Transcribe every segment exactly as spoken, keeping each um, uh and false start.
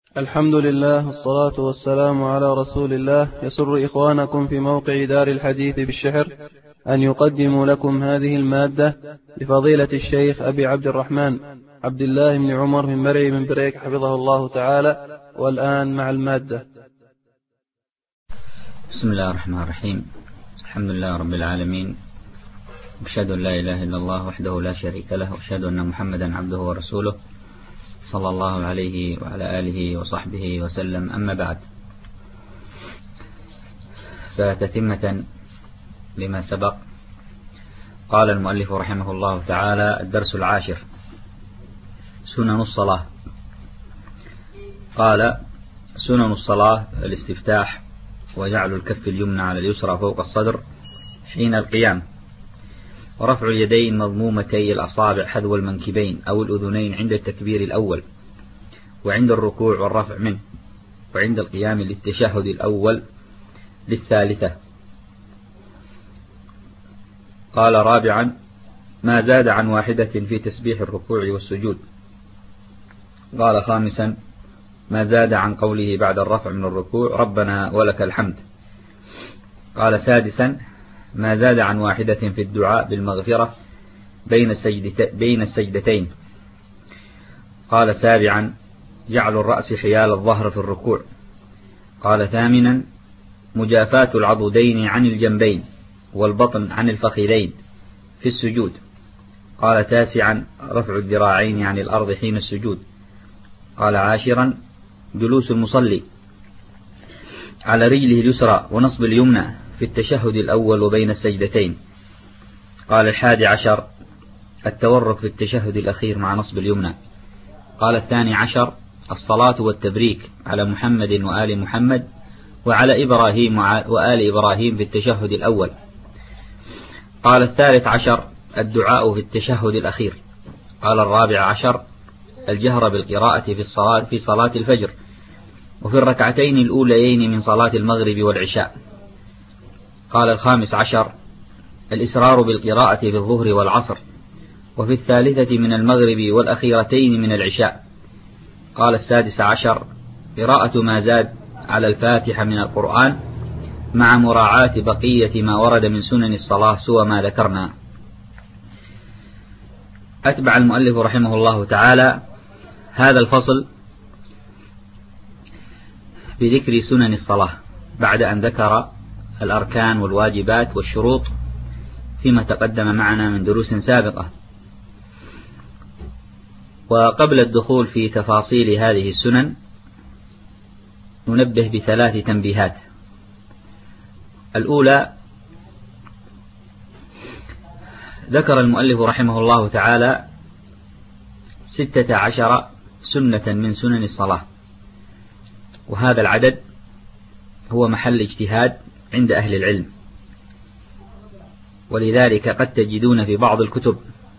الحمد لله والصلاة والسلام على رسول الله. يسر إخوانكم في موقع دار الحديث بالشحر أن يقدموا لكم هذه المادة لفضيلة الشيخ أبي عبد الرحمن عبد الله بن عمر من مرعي من بريك حفظه الله تعالى. والآن مع المادة. بسم الله الرحمن الرحيم. الحمد لله رب العالمين، أشهد أن لا إله إلا الله وحده لا شريك له، وأشهد أن محمدا عبده ورسوله صلى الله عليه وعلى آله وصحبه وسلم. أما بعد، فتتمة لما سبق، قال المؤلف رحمه الله تعالى: الدرس العاشر، سنن الصلاة. قال: سنن الصلاة الاستفتاح، وجعل الكف اليمنى على اليسرى فوق الصدر حين القيام، ورفع اليدين مضمومتي الأصابع حذو المنكبين أو الأذنين عند التكبير الأول، وعند الركوع والرفع منه، وعند القيام للتشهد الأول للثالثة. قال: رابعا، ما زاد عن واحدة في تسبيح الركوع والسجود. قال: خامسا، ما زاد عن قوله بعد الرفع من الركوع: ربنا ولك الحمد. قال: سادسا، ما زاد عن واحدة في الدعاء بالمغفرة بين بين السجدتين. قال: سابعا، جعل الرأس حيال الظهر في الركوع. قال: ثامنا، مجافاة العضدين عن الجنبين والبطن عن الفخذين في السجود. قال: تاسعا، رفع الذراعين عن الأرض حين السجود. قال: عاشرا، جلوس المصلي على رجله اليسرى ونصب اليمنى في التشهد الأول وبين السجدتين. قال: الحادي عشر، التورك في التشهد الأخير مع نصب اليمنى. قال: الثاني عشر، الصلاة والتبريك على محمد وآل محمد وعلى إبراهيم وآل إبراهيم في التشهد الأول. قال: الثالث عشر، الدعاء في التشهد الأخير. قال: الرابع عشر، الجهر بالقراءة في الصلاة في صلاة الفجر وفي الركعتين الأوليين من صلاة المغرب والعشاء. قال: الخامس عشر، الإسرار بالقراءة في الظهر والعصر وفي الثالثة من المغرب والأخيرتين من العشاء. قال: السادس عشر، قراءة ما زاد على الفاتحة من القرآن مع مراعاة بقية ما ورد من سنن الصلاة سوى ما ذكرنا. أتبع المؤلف رحمه الله تعالى هذا الفصل بذكر سنن الصلاة بعد أن ذكر الأركان والواجبات والشروط فيما تقدم معنا من دروس سابقة. وقبل الدخول في تفاصيل هذه السنن ننبه بثلاث تنبيهات. الأولى، ذكر المؤلف رحمه الله تعالى ستة عشر سنة من سنن الصلاة، وهذا العدد هو محل اجتهاد عند أهل العلم، ولذلك قد تجدون في بعض الكتب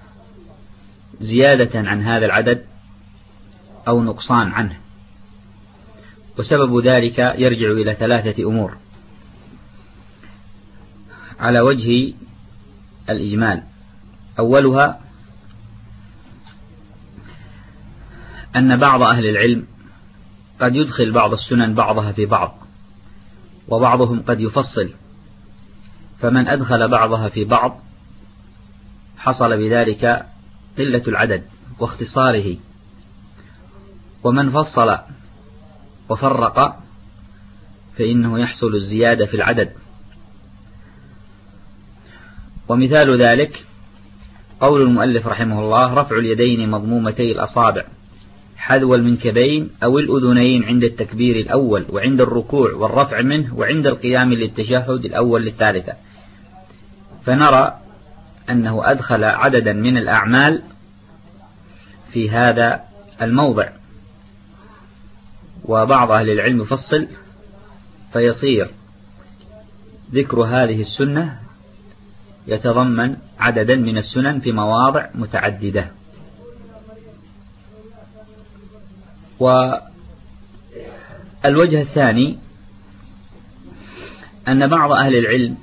زيادة عن هذا العدد أو نقصان عنه، وسبب ذلك يرجع إلى ثلاثة أمور على وجه الإجمال. أولها أن بعض أهل العلم قد يدخل بعض السنن بعضها في بعض، وبعضهم قد يفصل، فمن أدخل بعضها في بعض حصل بذلك قلة العدد واختصاره، ومن فصل وفرق فإنه يحصل الزيادة في العدد. ومثال ذلك قول المؤلف رحمه الله: رفع اليدين مضمومتي الأصابع حذو المنكبين أو الأذنين عند التكبير الأول وعند الركوع والرفع منه وعند القيام للتشهد الأول للثالثة. فنرى أنه أدخل عددا من الأعمال في هذا الموضع، وبعض أهل العلم يفصل فيصير ذكر هذه السنة يتضمن عددا من السنن في مواضع متعددة. والوجه الثاني أن بعض أهل العلم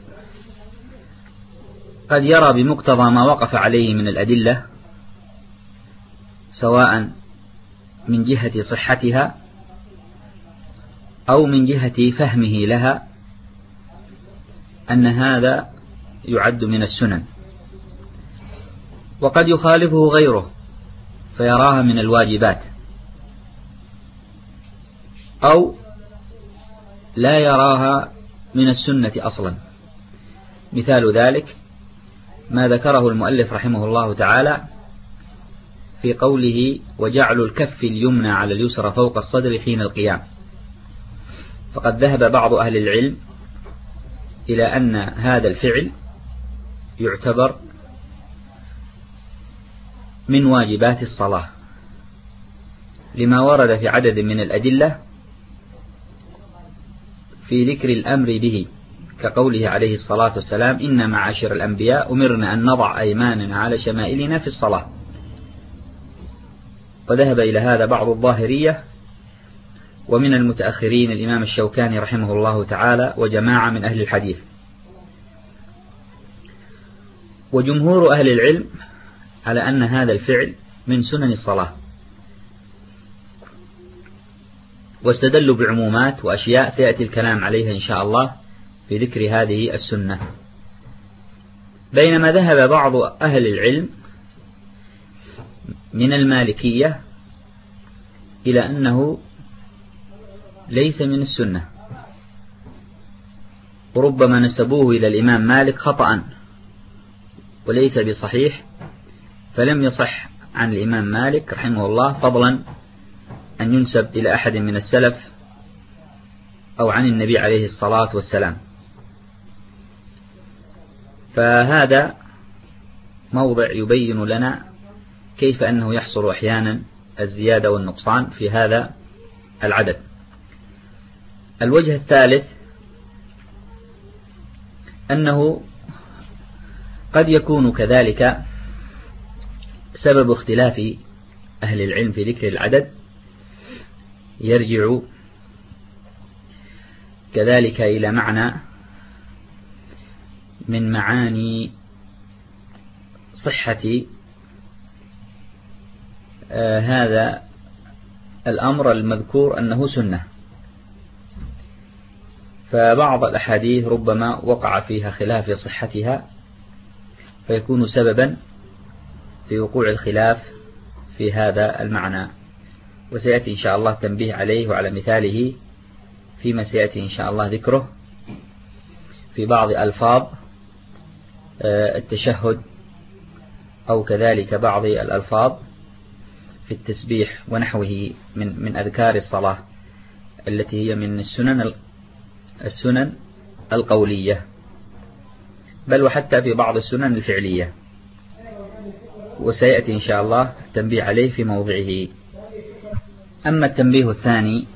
قد يرى بمقتضى ما وقف عليه من الأدلة، سواء من جهة صحتها أو من جهة فهمه لها أن هذا يعد من السنن، وقد يخالفه غيره فيراها من الواجبات، أو لا يراها من السنة أصلا. مثال ذلك ما ذكره المؤلف رحمه الله تعالى في قوله وجعل الكف اليمنى على اليسرى فوق الصدر حين القيام. فقد ذهب بعض أهل العلم إلى أن هذا الفعل يعتبر من واجبات الصلاة، لما ورد في عدد من الأدلة في ذكر الأمر به، كقوله عليه الصلاة والسلام إن معاشر الأنبياء أمرنا أن نضع أيماننا على شمائلنا في الصلاة. وذهب إلى هذا بعض الظاهرية، ومن المتأخرين الإمام الشوكاني رحمه الله تعالى وجماعة من أهل الحديث. وجمهور أهل العلم على أن هذا الفعل من سنن الصلاة، واستدلوا بعمومات وأشياء سيأتي الكلام عليها إن شاء الله في ذكر هذه السنة. بينما ذهب بعض أهل العلم من المالكية إلى أنه ليس من السنة، وربما نسبوه إلى الإمام مالك خطأ وليس بصحيح، فلم يصح عن الإمام مالك رحمه الله، فضلا أن ينسب إلى أحد من السلف أو عن النبي عليه الصلاة والسلام. فهذا موضع يبين لنا كيف أنه يحصل أحيانا الزيادة والنقصان في هذا العدد. الوجه الثالث أنه قد يكون كذلك سبب اختلاف أهل العلم في ذكر العدد يرجع كذلك إلى معنى من معاني صحة آه هذا الأمر المذكور أنه سنة. فبعض الأحاديث ربما وقع فيها خلاف في صحتها فيكون سببا في وقوع الخلاف في هذا المعنى، وسيأتي إن شاء الله تنبيه عليه وعلى مثاله فيما سيأتي إن شاء الله ذكره في بعض ألفاظ التشهد، أو كذلك بعض الألفاظ في التسبيح ونحوه من من أذكار الصلاة التي هي من السنن السنن القولية، بل وحتى في بعض السنن الفعلية، وسيأتي إن شاء الله التنبيه عليه في موضعه. أما التنبيه الثاني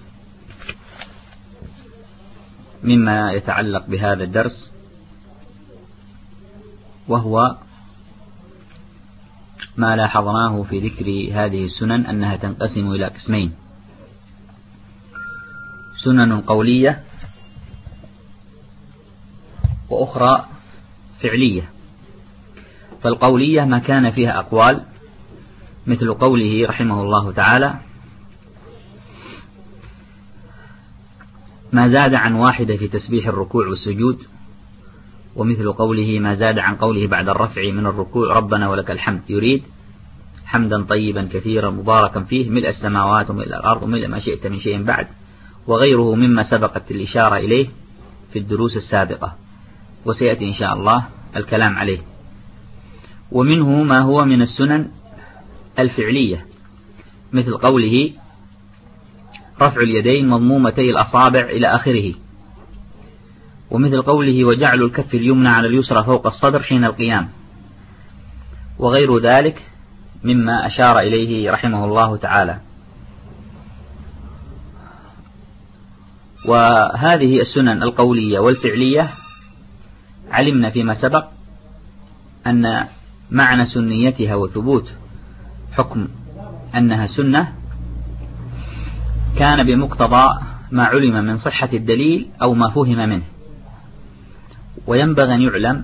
مما يتعلق بهذا الدرس، وهو ما لاحظناه في ذكر هذه السنن أنها تنقسم إلى قسمين: سنن قولية وأخرى فعلية. فالقولية ما كان فيها أقوال، مثل قوله رحمه الله تعالى ما زاد عن واحدة في تسبيح الركوع والسجود، ومثل قوله ما زاد عن قوله بعد الرفع من الركوع ربنا ولك الحمد، يريد حمدا طيبا كثيرا مباركا فيه ملء السماوات وملء الأرض وملء ما شئت من شيء بعد، وغيره مما سبقت الإشارة إليه في الدروس السابقة، وسيأتي إن شاء الله الكلام عليه. ومنه ما هو من السنن الفعلية، مثل قوله رفع اليدين مضمومتي الأصابع إلى آخره، ومثل قوله وجعل الكف اليمنى على اليسرى فوق الصدر حين القيام، وغير ذلك مما أشار إليه رحمه الله تعالى. وهذه السنن القولية والفعلية علمنا فيما سبق أن معنى سنيتها وثبوت حكم أنها سنة كان بمقتضى ما علم من صحة الدليل أو ما فهم منه. وينبغي أن يعلم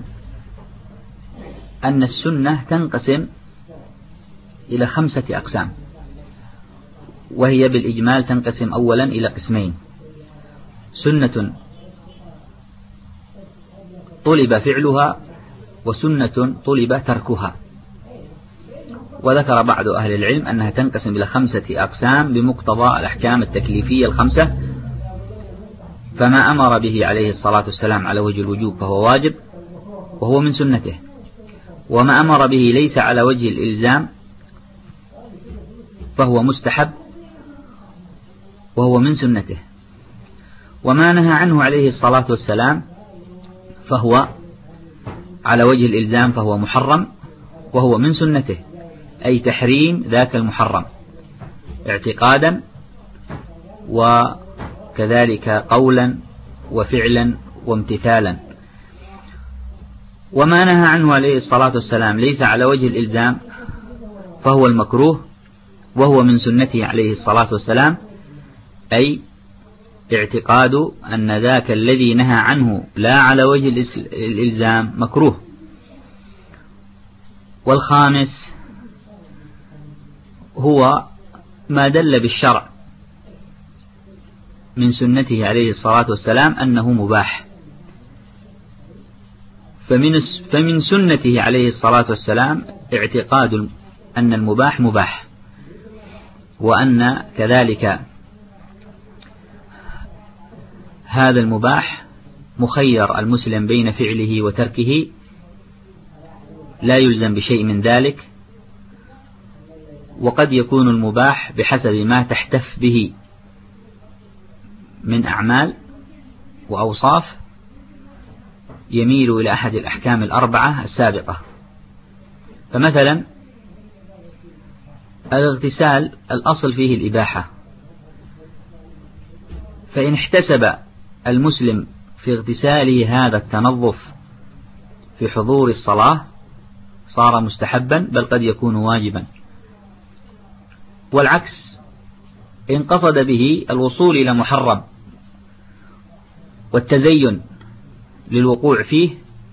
أن السنة تنقسم إلى خمسة أقسام، وهي بالإجمال تنقسم أولا إلى قسمين: سنة طلب فعلها وسنة طلب تركها. وذكر بعض أهل العلم أنها تنقسم إلى خمسة أقسام بمقتضى الأحكام التكليفية الخمسة. فما أمر به عليه الصلاة والسلام على وجه الوجوب فهو واجب وهو من سنته، وما أمر به ليس على وجه الإلزام فهو مستحب وهو من سنته، وما نهى عنه عليه الصلاة والسلام فهو على وجه الإلزام فهو محرم وهو من سنته، أي تحريم ذاك المحرم اعتقادا وكذلك قولا وفعلا وامتثالا. وما نهى عنه عليه الصلاة والسلام ليس على وجه الإلزام فهو المكروه وهو من سنته عليه الصلاة والسلام، أي اعتقاد أن ذاك الذي نهى عنه لا على وجه الإلزام مكروه. والخامس هو ما دل بالشرع من سنته عليه الصلاة والسلام أنه مباح، فمن فمن سنته عليه الصلاة والسلام اعتقاد أن المباح مباح، وأن كذلك هذا المباح مخير المسلم بين فعله وتركه، لا يلزم بشيء من ذلك، وقد يكون المباح بحسب ما تحتف به من أعمال وأوصاف يميل إلى أحد الأحكام الأربعة السابقة. فمثلا الاغتسال الأصل فيه الإباحة، فإن احتسب المسلم في اغتساله هذا التنظف في حضور الصلاة صار مستحبا بل قد يكون واجبا. والعكس إن قصد به الوصول إلى محرم والتزين للوقوع فيه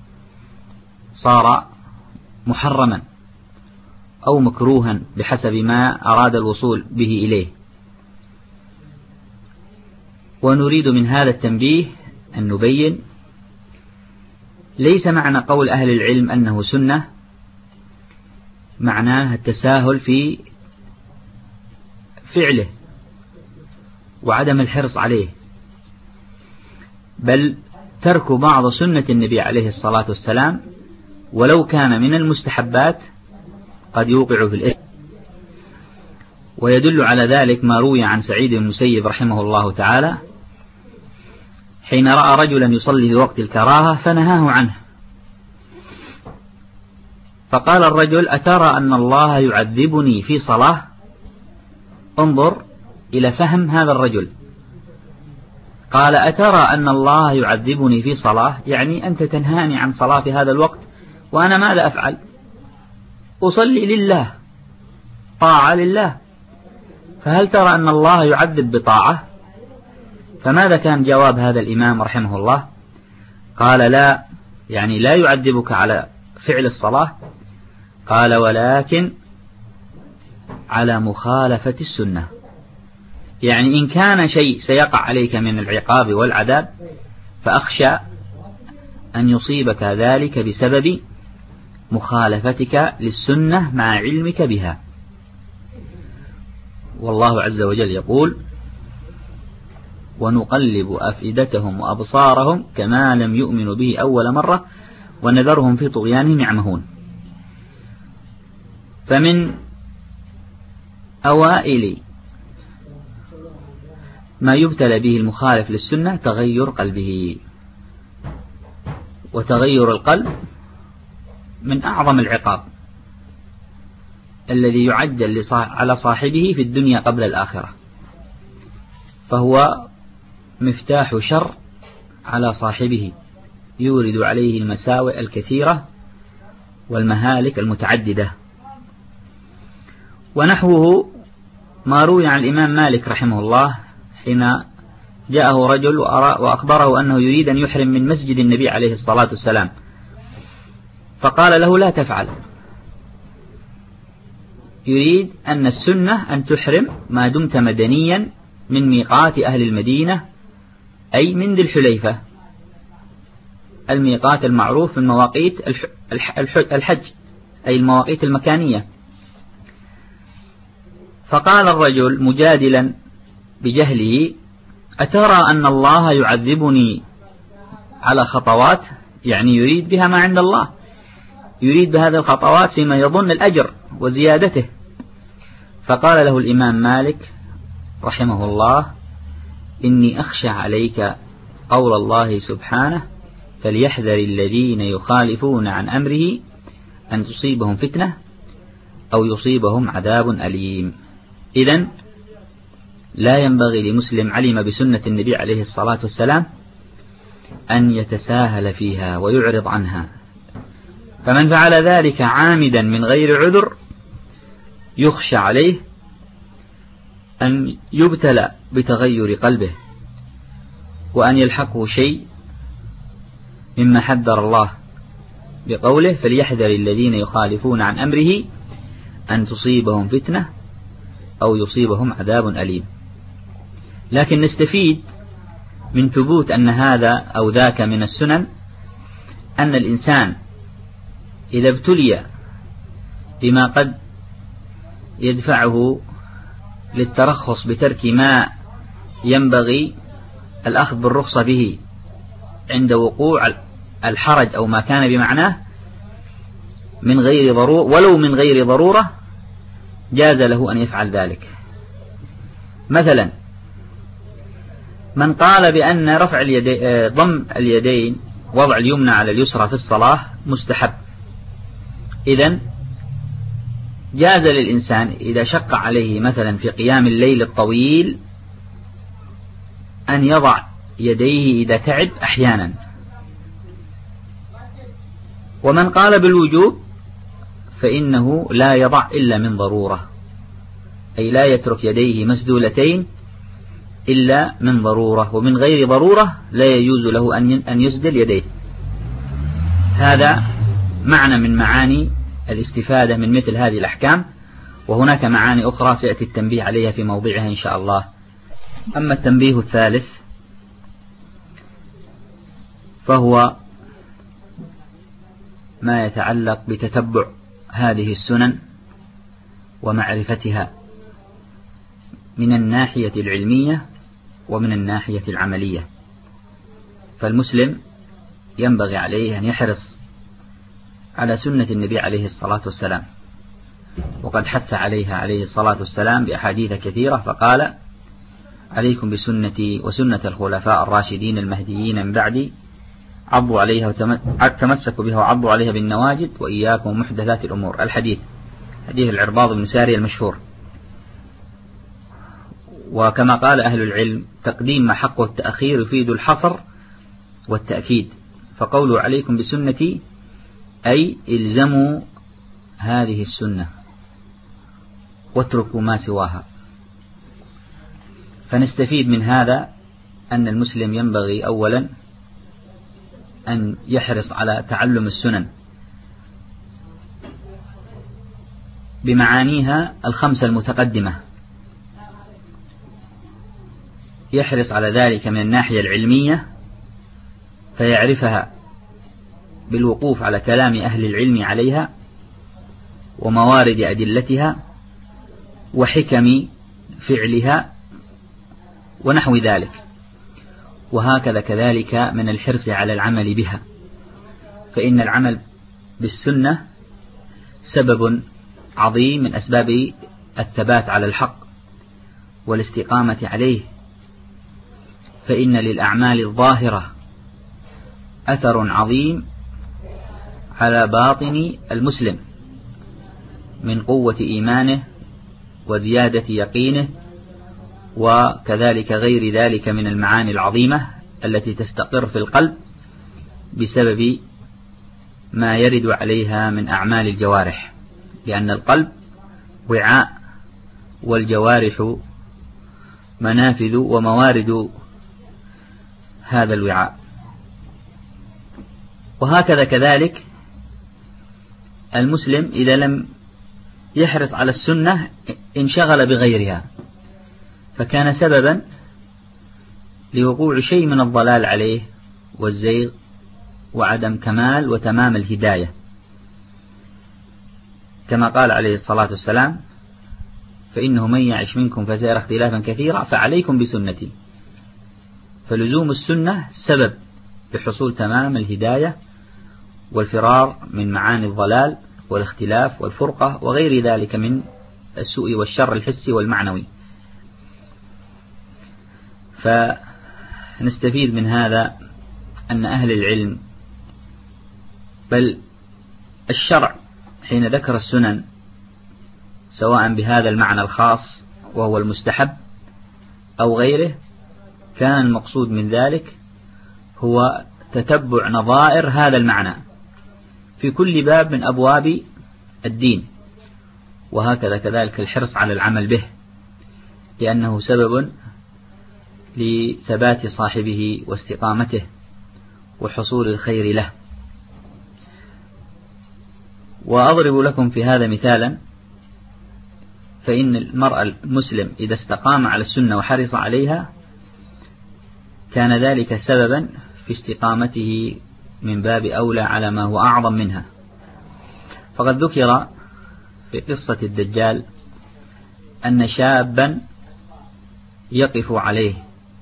صار محرما أو مكروها بحسب ما أراد الوصول به إليه. ونريد من هذا التنبيه أن نبين ليس معنى قول أهل العلم أنه سنة معناه التساهل في فعله وعدم الحرص عليه، بل ترك بعض سنة النبي عليه الصلاة والسلام ولو كان من المستحبات قد يوقع في الإثم. ويدل على ذلك ما روي عن سعيد بن المسيب رحمه الله تعالى حين رأى رجلا يصلي في وقت الكراهة فنهاه عنه، فقال الرجل: أترى أن الله يعذبني في صلاة؟ انظر إلى فهم هذا الرجل. قال: أترى أن الله يعذبني في صلاة، يعني أنت تنهاني عن صلاة في هذا الوقت وأنا ماذا أفعل؟ أصلي لله، طاعة لله، فهل ترى أن الله يعذب بطاعة؟ فماذا كان جواب هذا الإمام رحمه الله؟ قال: لا، يعني لا يعذبك على فعل الصلاة، قال: ولكن على مخالفة السنة، يعني إن كان شيء سيقع عليك من العقاب والعذاب فأخشى أن يصيبك ذلك بسبب مخالفتك للسنة مع علمك بها. والله عز وجل يقول: ونقلب أفئدتهم وأبصارهم كما لم يؤمنوا به أول مرة ونذرهم في طغيانهم يعمهون. فمن أوائل ما يبتلى به المخالف للسنة تغير قلبه، وتغير القلب من أعظم العقاب الذي يعجل على صاحبه في الدنيا قبل الآخرة، فهو مفتاح شر على صاحبه، يورد عليه المساوئ الكثيرة والمهالك المتعددة. ونحوه ما روي عن الإمام مالك رحمه الله حين جاءه رجل وأخبره أنه يريد أن يحرم من مسجد النبي عليه الصلاة والسلام، فقال له: لا تفعل، يريد أن السنة أن تحرم ما دمت مدنيا من ميقات أهل المدينة أي من ذي الحليفة، الميقات المعروف من مواقيت الحج، أي المواقيت المكانية. فقال الرجل مجادلا بجهله: أترى أن الله يعذبني على خطوات؟ يعني يريد بها ما عند الله، يريد بهذه الخطوات فيما يظن الأجر وزيادته. فقال له الإمام مالك رحمه الله: إني أخشى عليك قول الله سبحانه: فليحذر الذين يخالفون عن أمره أن تصيبهم فتنة أو يصيبهم عذاب أليم. إذن لا ينبغي لمسلم علم بسنة النبي عليه الصلاة والسلام أن يتساهل فيها ويعرض عنها، فمن فعل ذلك عامدا من غير عذر يخشى عليه أن يبتلى بتغير قلبه، وأن يلحقه شيء مما حذر الله بقوله: فليحذر الذين يخالفون عن أمره أن تصيبهم فتنة أو يصيبهم عذاب أليم. لكن نستفيد من ثبوت أن هذا أو ذاك من السنن أن الإنسان إذا ابتلي بما قد يدفعه للترخص بترك ما ينبغي الأخذ بالرخصة به عند وقوع الحرج أو ما كان بمعناه من غير ضرورة، ولو من غير ضرورة، جاز له أن يفعل ذلك. مثلا من قال بأن رفع اليدين، ضم اليدين، وضع اليمنى على اليسرى في الصلاة مستحب، إذن جاز للإنسان إذا شق عليه مثلا في قيام الليل الطويل أن يضع يديه إذا تعب أحيانا. ومن قال بالوجوب فإنه لا يضع إلا من ضرورة، أي لا يترك يديه مسدولتين إلا من ضرورة، ومن غير ضرورة لا يجوز له أن يسدل يديه. هذا معنى من معاني الاستفادة من مثل هذه الأحكام، وهناك معاني أخرى سيأتي التنبيه عليها في موضعها إن شاء الله. أما التنبيه الثالث فهو ما يتعلق بتتبع هذه السنن ومعرفتها من الناحية العلمية ومن الناحية العملية. فالمسلم ينبغي عليه أن يحرص على سنة النبي عليه الصلاة والسلام، وقد حث عليها عليه الصلاة والسلام بأحاديث كثيرة، فقال: عليكم بسنتي وسنة الخلفاء الراشدين المهديين من بعدي، عضوا عليها وتمسكوا بها وعضوا عليها بالنواجد، وإياكم محدثات الأمور. الحديث حديث العرباض بن سارية المشهور. وكما قال أهل العلم: تقديم ما حقه التأخير يفيد الحصر والتأكيد، فقولوا عليكم بسنتي أي إلزموا هذه السنة واتركوا ما سواها. فنستفيد من هذا أن المسلم ينبغي أولا أن يحرص على تعلم السنن بمعانيها الخمسة المتقدمة، يحرص على ذلك من الناحية العلمية فيعرفها بالوقوف على كلام أهل العلم عليها وموارد أدلتها وحكم فعلها ونحو ذلك. وهكذا كذلك من الحرص على العمل بها، فإن العمل بالسنة سبب عظيم من أسباب الثبات على الحق والاستقامة عليه، فإن للأعمال الظاهرة أثر عظيم على باطن المسلم من قوة إيمانه وزيادة يقينه، وكذلك غير ذلك من المعاني العظيمة التي تستقر في القلب بسبب ما يرد عليها من أعمال الجوارح، لأن القلب وعاء والجوارح منافذ وموارد هذا الوعاء. وهكذا كذلك المسلم إذا لم يحرص على السنة انشغل بغيرها، فكان سببا لوقوع شيء من الضلال عليه والزيغ وعدم كمال وتمام الهداية، كما قال عليه الصلاة والسلام: فإنه من يعش منكم فسيرى اختلافا كثيرا فعليكم بسنتي. فلزوم السنة سبب لحصول تمام الهداية والفرار من معاني الضلال والاختلاف والفرقة وغير ذلك من السوء والشر الحسي والمعنوي. فنستفيد من هذا أن أهل العلم بل الشرع حين ذكر السنن سواء بهذا المعنى الخاص وهو المستحب أو غيره، كان المقصود من ذلك هو تتبع نظائر هذا المعنى في كل باب من أبواب الدين، وهكذا كذلك الحرص على العمل به، لأنه سبب لثبات صاحبه واستقامته وحصول الخير له. وأضرب لكم في هذا مثالا، فإن المرء المسلم إذا استقام على السنة وحرص عليها كان ذلك سببا في استقامته من باب أولى على ما هو أعظم منها. فقد ذكر في قصة الدجال أن شابا يقف عليه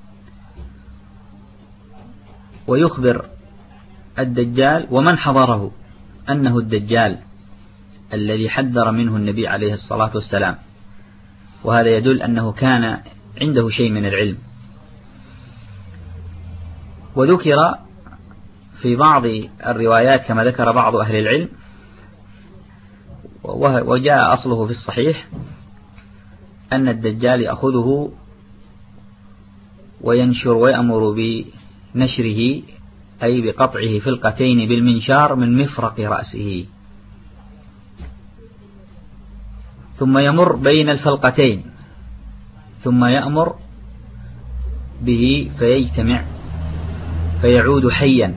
ويخبر الدجال ومن حضره أنه الدجال الذي حذر منه النبي عليه الصلاة والسلام، وهذا يدل أنه كان عنده شيء من العلم. وذكر في بعض الروايات كما ذكر بعض أهل العلم، وجاء أصله في الصحيح، أن الدجال يأخذه وينشر ويأمر بنشره أي بقطعه فلقتين بالمنشار من مفرق رأسه، ثم يمر بين الفلقتين ثم يأمر به فيجتمع فيعود حيا،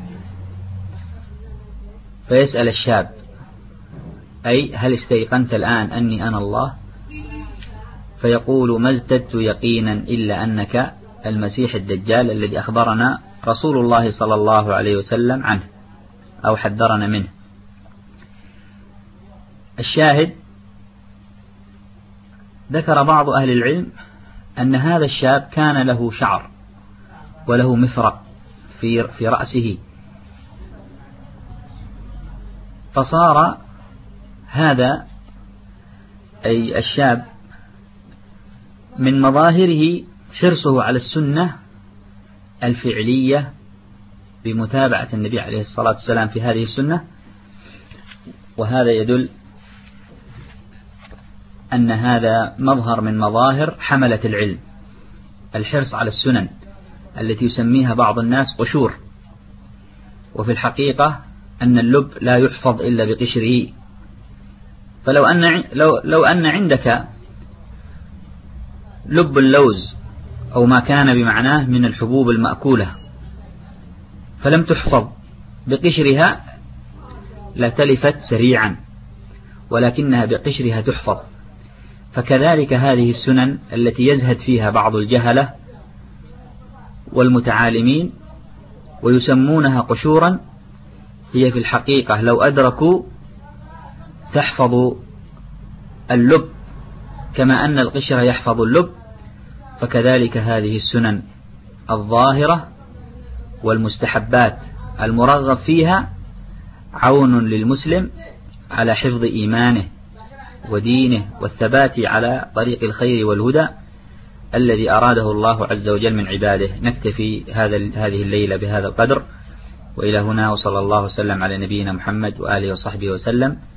فيسأل الشاب: أي هل استيقنت الآن أني أنا الله؟ فيقول: ما ازددت يقينا إلا أنك المسيح الدجال الذي أخبرنا رسول الله صلى الله عليه وسلم عنه أو حذرنا منه. الشاهد، ذكر بعض أهل العلم أن هذا الشاب كان له شعر وله مفرق في في رأسه، فصار هذا أي الشاب من مظاهره حرصه على السنة الفعلية بمتابعة النبي عليه الصلاة والسلام في هذه السنة، وهذا يدل أن هذا مظهر من مظاهر حملة العلم، الحرص على السنن التي يسميها بعض الناس قشور، وفي الحقيقة أن اللب لا يحفظ إلا بقشره. فلو أن لو لو أن عندك لب اللوز أو ما كان بمعناه من الحبوب المأكولة فلم تحفظ بقشرها لتلفت سريعا، ولكنها بقشرها تحفظ. فكذلك هذه السنن التي يزهد فيها بعض الجهلة والمتعالمين ويسمونها قشورا، هي في الحقيقة لو أدركوا تحفظ اللب كما أن القشر يحفظ اللب، فكذلك هذه السنن الظاهرة والمستحبات المرغب فيها عون للمسلم على حفظ إيمانه ودينه والثبات على طريق الخير والهدى الذي أراده الله عز وجل من عباده. نكتفي هذا هذه الليلة بهذا القدر، وإلى هنا، وصلى الله وسلم على نبينا محمد وآله وصحبه وسلم.